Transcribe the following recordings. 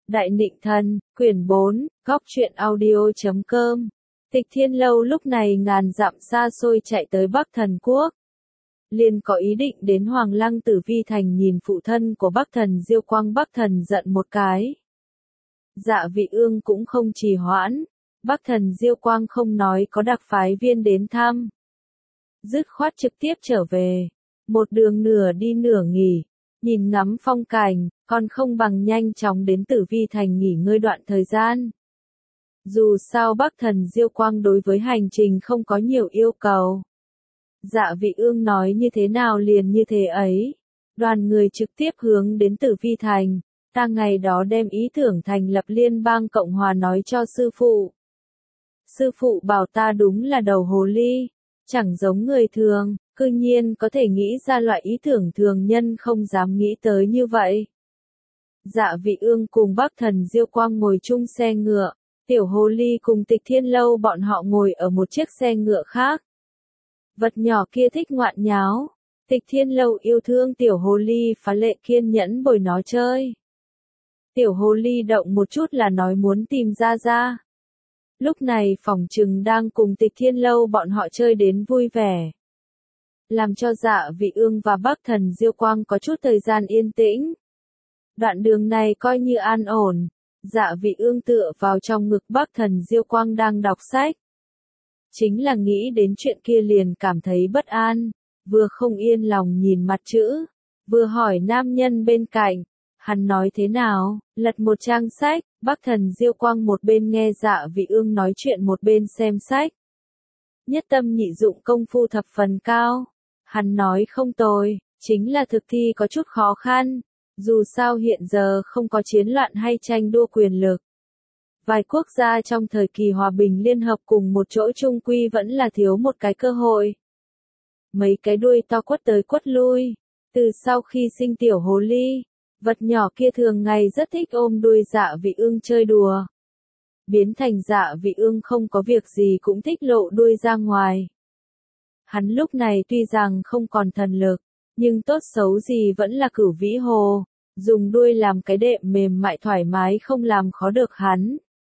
Đại Nịnh Thần, quyển 4, góc truyện audio.com. Tịch Thiên Lâu lúc này ngàn dặm xa xôi chạy tới Bắc Thần Quốc. Liền có ý định đến Hoàng Lăng Tử Vi Thành nhìn phụ thân của Bắc Thần Diêu Quang. Bắc Thần giận một cái. Dạ Vị Ương cũng không trì hoãn. Bắc Thần Diêu Quang không nói có đặc phái viên đến thăm. Dứt khoát trực tiếp trở về. Một đường nửa đi nửa nghỉ. Nhìn ngắm phong cảnh, còn không bằng nhanh chóng đến Tử Vi Thành nghỉ ngơi đoạn thời gian. Dù sao Bắc Thần Diêu Quang đối với hành trình không có nhiều yêu cầu. Dạ Vị Ương nói như thế nào liền như thế ấy. Đoàn người trực tiếp hướng đến Tử Vi Thành. Ta ngày đó đem ý tưởng thành lập Liên bang Cộng hòa nói cho sư phụ. Sư phụ bảo ta đúng là đầu hồ ly, chẳng giống người thường, cư nhiên có thể nghĩ ra loại ý tưởng thường nhân không dám nghĩ tới như vậy. Dạ Vị Ương cùng Bắc Thần Diêu Quang ngồi chung xe ngựa, Tiểu Hồ Ly cùng Tịch Thiên Lâu bọn họ ngồi ở một chiếc xe ngựa khác. Vật nhỏ kia thích ngoạn nháo, Tịch Thiên Lâu yêu thương Tiểu Hồ Ly phá lệ kiên nhẫn bồi nó chơi. Tiểu Hồ Ly động một chút là nói muốn tìm Gia Gia. Lúc này phỏng chừng đang cùng Tịch Thiên Lâu bọn họ chơi đến vui vẻ. Làm cho Dạ Vị Ương và Bắc Thần Diêu Quang có chút thời gian yên tĩnh. Đoạn đường này coi như an ổn. Dạ Vị Ương tựa vào trong ngực Bắc Thần Diêu Quang đang đọc sách. Chính là nghĩ đến chuyện kia liền cảm thấy bất an, vừa không yên lòng nhìn mặt chữ, vừa hỏi nam nhân bên cạnh, hắn nói thế nào, lật một trang sách, Bắc Thần Diêu Quang một bên nghe Dạ Vị Ương nói chuyện một bên xem sách. Nhất tâm nhị dụng công phu thập phần cao, hắn nói không tồi, chính là thực thi có chút khó khăn. Dù sao hiện giờ không có chiến loạn hay tranh đua quyền lực. Vài quốc gia trong thời kỳ hòa bình liên hợp cùng một chỗ chung quy vẫn là thiếu một cái cơ hội. Mấy cái đuôi to quất tới quất lui. Từ sau khi sinh Tiểu Hồ Ly, vật nhỏ kia thường ngày rất thích ôm đuôi Dạ Vị Ương chơi đùa. Biến thành Dạ Vị Ương không có việc gì cũng thích lộ đuôi ra ngoài. Hắn lúc này tuy rằng không còn thần lực, nhưng tốt xấu gì vẫn là Cửu Vĩ Hồ, dùng đuôi làm cái đệm mềm mại thoải mái không làm khó được hắn.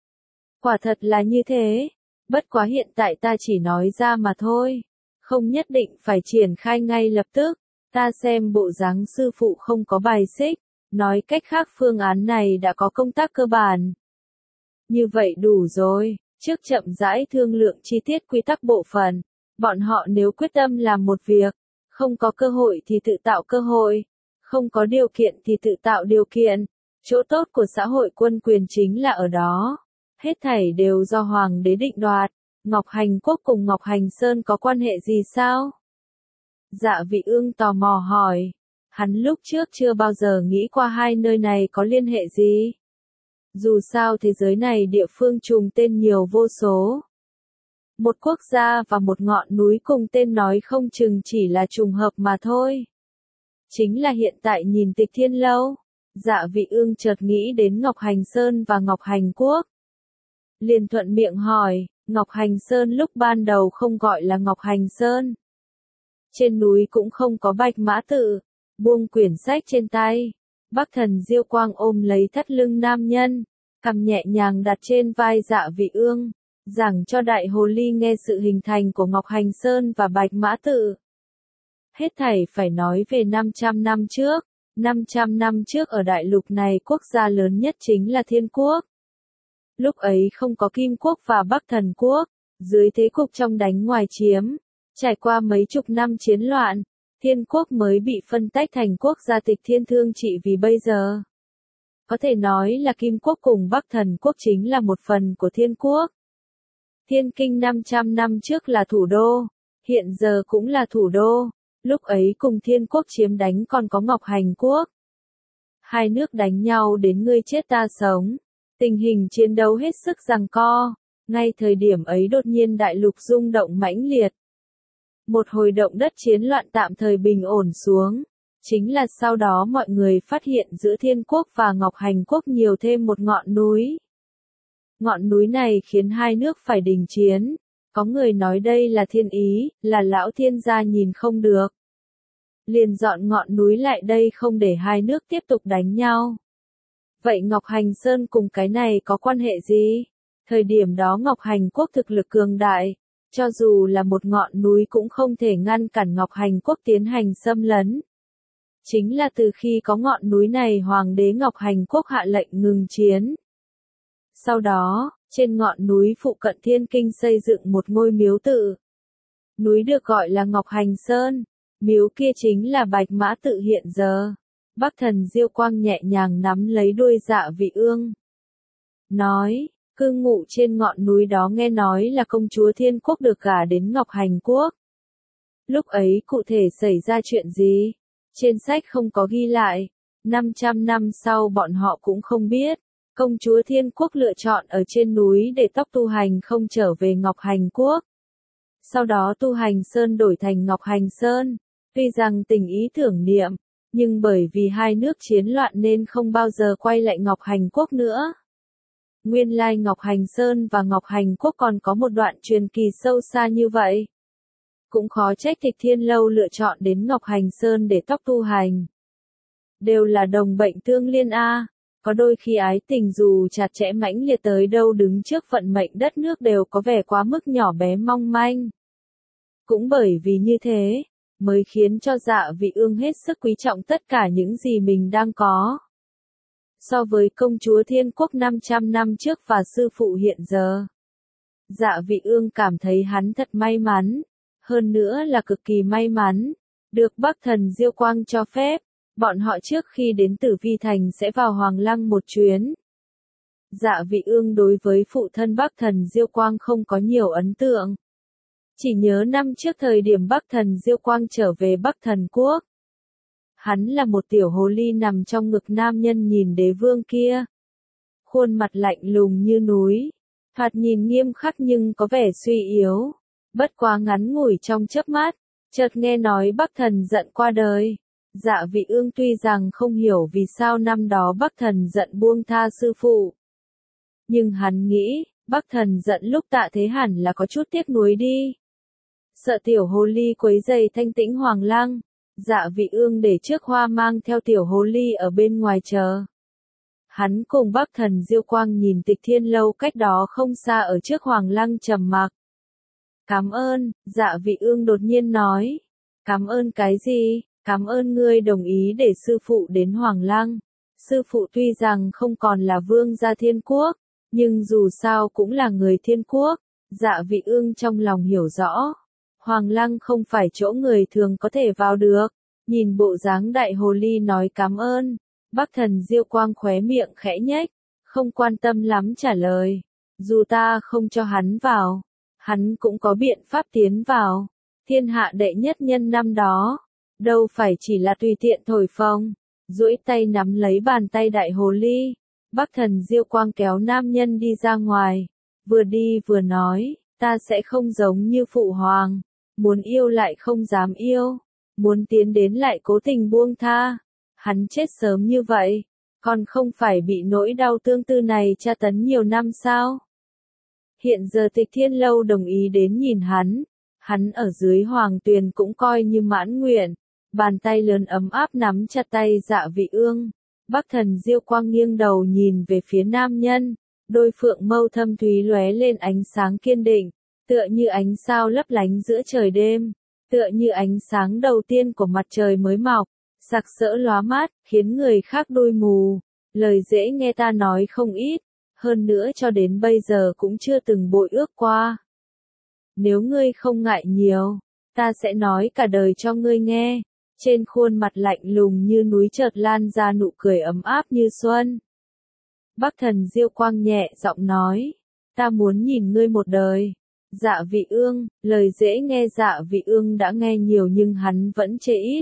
Quả thật là như thế, bất quá hiện tại ta chỉ nói ra mà thôi, không nhất định phải triển khai ngay lập tức, ta xem bộ dáng sư phụ không có bài xích, nói cách khác phương án này đã có công tác cơ bản. Như vậy đủ rồi, trước chậm rãi thương lượng chi tiết quy tắc bộ phận, bọn họ nếu quyết tâm làm một việc, không có cơ hội thì tự tạo cơ hội, không có điều kiện thì tự tạo điều kiện, chỗ tốt của xã hội quân quyền chính là ở đó. Hết thảy đều do Hoàng đế định đoạt, Ngọc Hành Quốc cùng Ngọc Hành Sơn có quan hệ gì sao? Dạ Vị Ương tò mò hỏi, hắn lúc trước chưa bao giờ nghĩ qua hai nơi này có liên hệ gì. Dù sao thế giới này địa phương trùng tên nhiều vô số. Một quốc gia và một ngọn núi cùng tên nói không chừng chỉ là trùng hợp mà thôi. Chính là hiện tại nhìn Tịch Thiên Lâu, Dạ Vị Ương chợt nghĩ đến Ngọc Hành Sơn và Ngọc Hành Quốc. Liền thuận miệng hỏi, Ngọc Hành Sơn lúc ban đầu không gọi là Ngọc Hành Sơn. Trên núi cũng không có bạch mã tự, buông quyển sách trên tay. Bắc Thần Diêu Quang ôm lấy thắt lưng nam nhân, cằm nhẹ nhàng đặt trên vai Dạ Vị Ương, giảng cho Đại Hồ Ly nghe sự hình thành của Ngọc Hành Sơn và bạch mã tự. Hết thảy phải nói về 500 năm trước. 500 năm trước ở đại lục này quốc gia lớn nhất chính là Thiên Quốc. Lúc ấy không có Kim Quốc và Bắc Thần Quốc, dưới thế cục trong đánh ngoài chiếm, trải qua mấy chục năm chiến loạn, Thiên Quốc mới bị phân tách thành quốc gia Tịch Thiên Thương trị vì bây giờ. Có thể nói là Kim Quốc cùng Bắc Thần Quốc chính là một phần của Thiên Quốc. Thiên Kinh 500 năm trước là thủ đô, hiện giờ cũng là thủ đô. Lúc ấy cùng Thiên Quốc chiếm đánh còn có Ngọc Hành Quốc. Hai nước đánh nhau đến ngươi chết ta sống. Tình hình chiến đấu hết sức giằng co. Ngay thời điểm ấy đột nhiên đại lục rung động mãnh liệt. Một hồi động đất chiến loạn tạm thời bình ổn xuống. Chính là sau đó mọi người phát hiện giữa Thiên Quốc và Ngọc Hành Quốc nhiều thêm một ngọn núi. Ngọn núi này khiến hai nước phải đình chiến. Có người nói đây là thiên ý, là lão thiên gia nhìn không được. Liền dọn ngọn núi lại đây không để hai nước tiếp tục đánh nhau. Vậy Ngọc Hành Sơn cùng cái này có quan hệ gì? Thời điểm đó Ngọc Hành Quốc thực lực cường đại, cho dù là một ngọn núi cũng không thể ngăn cản Ngọc Hành Quốc tiến hành xâm lấn. Chính là từ khi có ngọn núi này Hoàng đế Ngọc Hành Quốc hạ lệnh ngừng chiến. Sau đó, trên ngọn núi phụ cận Thiên Kinh xây dựng một ngôi miếu tự. Núi được gọi là Ngọc Hành Sơn, miếu kia chính là Bạch Mã tự hiện giờ. Bắc Thần Diêu Quang nhẹ nhàng nắm lấy đuôi Dạ Vị Ương. Nói, cư ngụ trên ngọn núi đó nghe nói là công chúa Thiên Quốc được gả đến Ngọc Hành Quốc. Lúc ấy cụ thể xảy ra chuyện gì? Trên sách không có ghi lại. 500 năm sau bọn họ cũng không biết. Công chúa Thiên Quốc lựa chọn ở trên núi để tóc tu hành không trở về Ngọc Hành Quốc. Sau đó tu hành Sơn đổi thành Ngọc Hành Sơn. Tuy rằng tình ý tưởng niệm, nhưng bởi vì hai nước chiến loạn nên không bao giờ quay lại Ngọc Hành Quốc nữa. Nguyên lai Ngọc Hành Sơn và Ngọc Hành Quốc còn có một đoạn truyền kỳ sâu xa như vậy. Cũng khó trách Tịch Thiên Lâu lựa chọn đến Ngọc Hành Sơn để tóc tu hành. Đều là đồng bệnh tương liên a. Có đôi khi ái tình dù chặt chẽ mãnh liệt tới đâu đứng trước vận mệnh đất nước đều có vẻ quá mức nhỏ bé mong manh. Cũng bởi vì như thế, mới khiến cho Dạ Vị Ương hết sức quý trọng tất cả những gì mình đang có. So với công chúa Thiên Quốc 500 năm trước và sư phụ hiện giờ, Dạ Vị Ương cảm thấy hắn thật may mắn, hơn nữa là cực kỳ may mắn, được Bắc Thần Diêu Quang cho phép, bọn họ trước khi đến Tử Vi Thành sẽ vào Hoàng Lăng một chuyến. Dạ Vị Ương đối với phụ thân Bắc Thần Diêu Quang không có nhiều ấn tượng. Chỉ nhớ năm trước thời điểm Bắc Thần Diêu Quang trở về Bắc Thần Quốc. Hắn là một tiểu hồ ly nằm trong ngực nam nhân nhìn đế vương kia. Khuôn mặt lạnh lùng như núi, thoạt nhìn nghiêm khắc nhưng có vẻ suy yếu. Bất quá ngắn ngủi trong chớp mắt, chợt nghe nói Bắc Thần Giận qua đời. Dạ Vị Ương tuy rằng không hiểu vì sao năm đó Bắc Thần Giận buông tha sư phụ. Nhưng hắn nghĩ, Bắc Thần Giận lúc tạ thế hẳn là có chút tiếc nuối đi. Sợ tiểu hồ ly quấy rầy thanh tĩnh Hoàng Lăng, Dạ Vị Ương để trước hoa mang theo tiểu hồ ly ở bên ngoài chờ. Hắn cùng Bắc Thần Diêu Quang nhìn Tịch Thiên Lâu cách đó không xa ở trước Hoàng Lăng trầm mặc. Cảm ơn, Dạ Vị Ương đột nhiên nói. Cảm ơn cái gì? Cảm ơn ngươi đồng ý để sư phụ đến Hoàng Lăng. Sư phụ tuy rằng không còn là vương gia Thiên Quốc, nhưng dù sao cũng là người Thiên Quốc. Dạ Vị Ương trong lòng hiểu rõ. Hoàng Lăng không phải chỗ người thường có thể vào được. Nhìn bộ dáng đại hồ ly nói cảm ơn. Bắc Thần Diêu Quang khóe miệng khẽ nhếch, không quan tâm lắm trả lời. Dù ta không cho hắn vào, hắn cũng có biện pháp tiến vào. Thiên hạ đệ nhất nhân năm đó, đâu phải chỉ là tùy tiện thổi phồng. Duỗi tay nắm lấy bàn tay đại hồ ly. Bắc Thần Diêu Quang kéo nam nhân đi ra ngoài. Vừa đi vừa nói, ta sẽ không giống như phụ hoàng. Muốn yêu lại không dám yêu. Muốn tiến đến lại cố tình buông tha. Hắn chết sớm như vậy, còn không phải bị nỗi đau tương tư này tra tấn nhiều năm sao? Hiện giờ Tịch Thiên Lâu đồng ý đến nhìn hắn ở dưới hoàng tuyền cũng coi như mãn nguyện. Bàn tay lớn ấm áp nắm chặt tay Dạ Vị Ương. Bắc Thần Diêu Quang nghiêng đầu nhìn về phía nam nhân, đôi phượng mâu thâm thúy lóe lên ánh sáng kiên định, tựa như ánh sao lấp lánh giữa trời đêm, tựa như ánh sáng đầu tiên của mặt trời mới mọc. Sặc sỡ lóa mắt, khiến người khác đôi mù. Lời dễ nghe ta nói không ít, hơn nữa cho đến bây giờ cũng chưa từng bội ước qua. Nếu ngươi không ngại nhiều, ta sẽ nói cả đời cho ngươi nghe. Trên khuôn mặt lạnh lùng như núi chợt lan ra nụ cười ấm áp như xuân. Bắc Thần Diêu Quang nhẹ giọng nói, ta muốn nhìn ngươi một đời. Dạ Vị Ương, lời dễ nghe Dạ Vị Ương đã nghe nhiều nhưng hắn vẫn chê ít.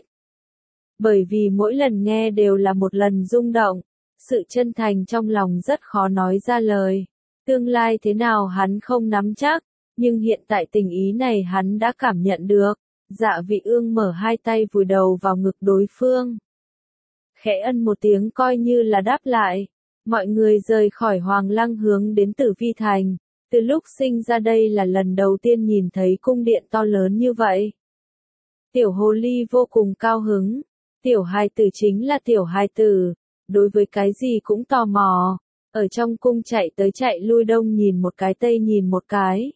Bởi vì mỗi lần nghe đều là một lần rung động, sự chân thành trong lòng rất khó nói ra lời. Tương lai thế nào hắn không nắm chắc, nhưng hiện tại tình ý này hắn đã cảm nhận được. Dạ Vị Ương mở hai tay vùi đầu vào ngực đối phương. Khẽ ân một tiếng coi như là đáp lại. Mọi người rời khỏi Hoàng Lăng hướng đến Tử Vi Thành. Từ lúc sinh ra đây là lần đầu tiên nhìn thấy cung điện to lớn như vậy. Tiểu hồ ly vô cùng cao hứng. Tiểu hài tử chính là tiểu hài tử, đối với cái gì cũng tò mò, ở trong cung chạy tới chạy lui đông nhìn một cái tây nhìn một cái.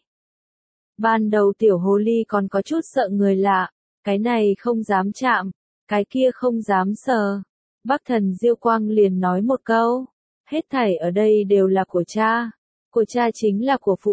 Ban đầu tiểu hồ ly còn có chút sợ người lạ, cái này không dám chạm, cái kia không dám sờ. Bắc Thần Diêu Quang liền nói một câu, hết thảy ở đây đều là của cha chính là của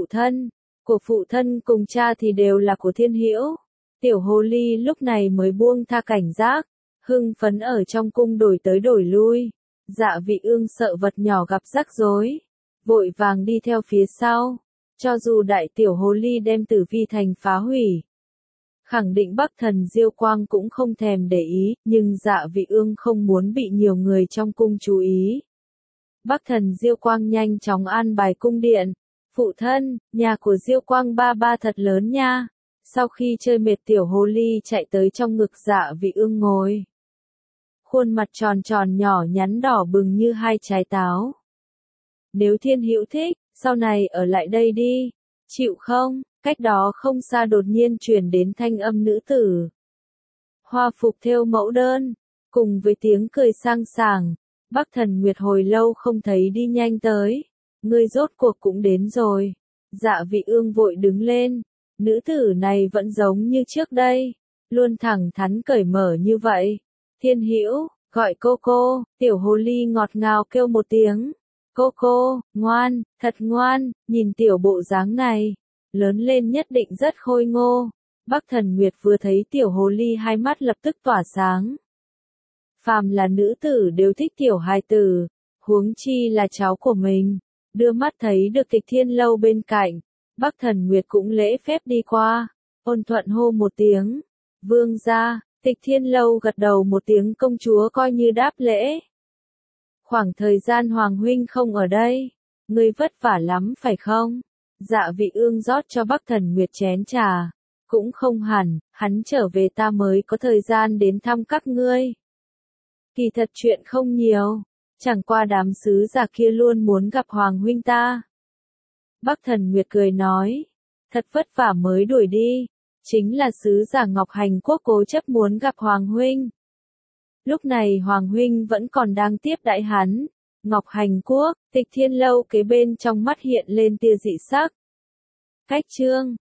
phụ thân cùng cha thì đều là của Thiên Hữu. Tiểu hồ ly lúc này mới buông tha cảnh giác, hưng phấn ở trong cung đổi tới đổi lui. Dạ Vị Ương sợ vật nhỏ gặp rắc rối, vội vàng đi theo phía sau. Cho dù đại tiểu hồ ly đem Tử Vi thành phá hủy, khẳng định Bắc Thần Diêu Quang cũng không thèm để ý, nhưng Dạ Vị Ương không muốn bị nhiều người trong cung chú ý. Bắc Thần Diêu Quang nhanh chóng an bài cung điện. Phụ thân, nhà của Diêu Quang ba ba thật lớn nha. Sau khi chơi mệt tiểu hồ ly chạy tới trong ngực Dạ Vị Ương ngồi. Khuôn mặt tròn tròn nhỏ nhắn đỏ bừng như hai trái táo. Nếu Thiên Hữu thích, sau này ở lại đây đi. Chịu không? Cách đó không xa đột nhiên truyền đến thanh âm nữ tử. Hoa phục thêu mẫu đơn, cùng với tiếng cười sang sảng. Bắc Thần Nguyệt hồi lâu không thấy đi nhanh tới. Ngươi rốt cuộc cũng đến rồi. Dạ Vị Ương vội đứng lên. Nữ tử này vẫn giống như trước đây. Luôn thẳng thắn cởi mở như vậy. Thiên Hữu, gọi cô, tiểu hồ ly ngọt ngào kêu một tiếng. Cô, ngoan, thật ngoan, nhìn tiểu bộ dáng này. Lớn lên nhất định rất khôi ngô. Bắc Thần Nguyệt vừa thấy tiểu hồ ly hai mắt lập tức tỏa sáng. Phàm là nữ tử đều thích tiểu hài tử, huống chi là cháu của mình. Đưa mắt thấy được Tịch Thiên Lâu bên cạnh, Bắc Thần Nguyệt cũng lễ phép đi qua, ôn thuận hô một tiếng. Vương gia. Tịch Thiên Lâu gật đầu một tiếng, công chúa coi như đáp lễ. Khoảng thời gian Hoàng huynh không ở đây, ngươi vất vả lắm phải không? Dạ Vị Ương rót cho Bắc Thần Nguyệt chén trà. Cũng không hẳn, hắn trở về ta mới có thời gian đến thăm các ngươi. Kỳ thật chuyện không nhiều, chẳng qua đám sứ giả kia luôn muốn gặp Hoàng huynh ta. Bắc Thần Nguyệt cười nói, thật vất vả mới đuổi đi, chính là sứ giả Ngọc Hành Quốc cố chấp muốn gặp Hoàng huynh. Lúc này Hoàng huynh vẫn còn đang tiếp đãi hắn. Ngọc Hành Quốc, Tịch Thiên Lâu kế bên trong mắt hiện lên tia dị sắc. Cách chương